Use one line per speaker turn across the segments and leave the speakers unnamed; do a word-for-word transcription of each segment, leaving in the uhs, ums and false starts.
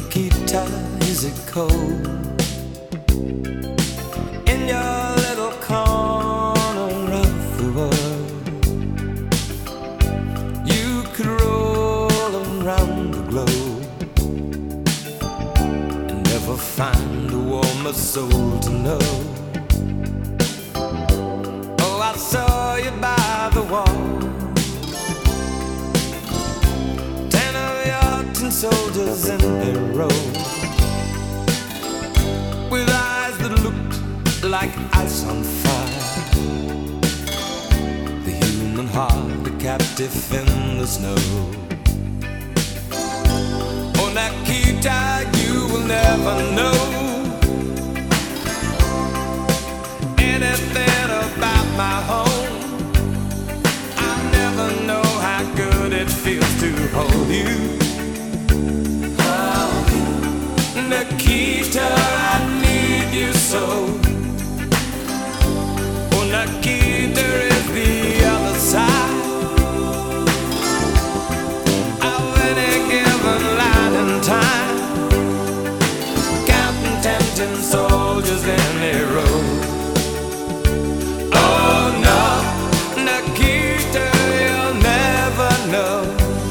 Nikita, is it cold in your little corner of the world? You could roll around the globe and never find a warmer soul to know. Oh, I saw you by the wall, ten of your tin soldiers in a row, with eyes that looked like ice on fire, the human heart a captive in the snow. Oh, Nikita, you will never know anything about my home. I'll never know how good it feels to hold you. Oh, Nikita, I need you so. Oh, Nikita is the other side of any given light and time, counting tempting soldiers in a row. Oh no, Nikita, you'll never know.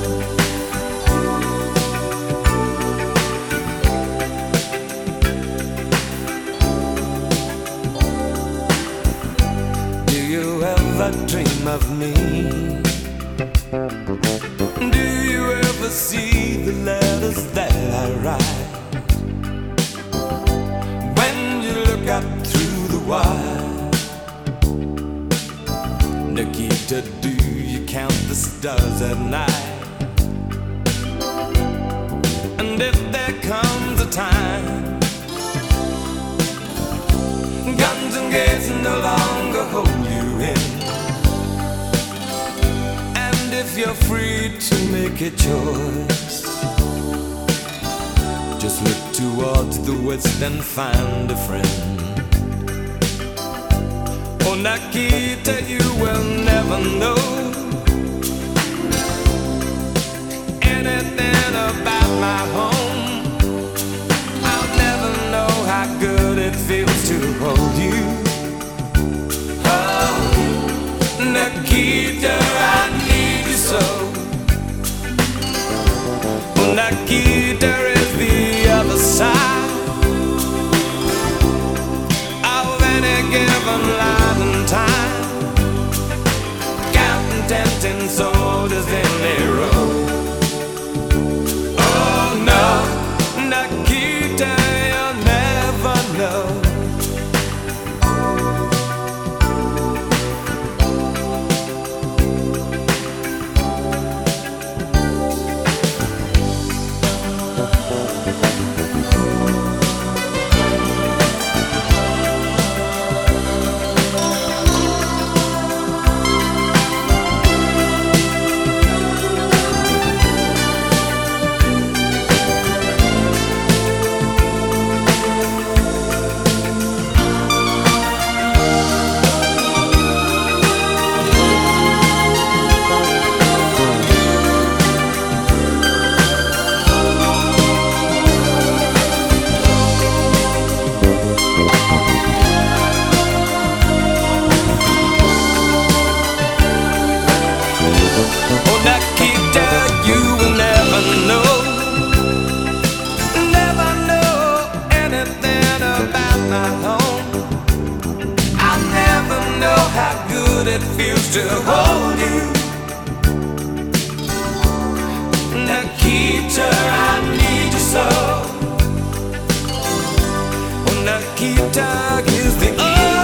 Do you ever dream of me? Do you ever see the letters that I write? When you look up through the wire, Nikita, do you count the stars at night? And if there comes a time guns and gates no longer hold you in, and if you're free to make a choice, just look towards the west and find a friend. Oh, Nikita, you will never know anything about my home. I'll never know how good it feels to hold you. Oh, Nikita, I need you so. Oh, Nikita is the other side of any given life and time, counting tempting soldiers in a row. Oh no, Nikita, you'll never know. It feels to hold you. Nikita, I need you so. Oh, Nikita is the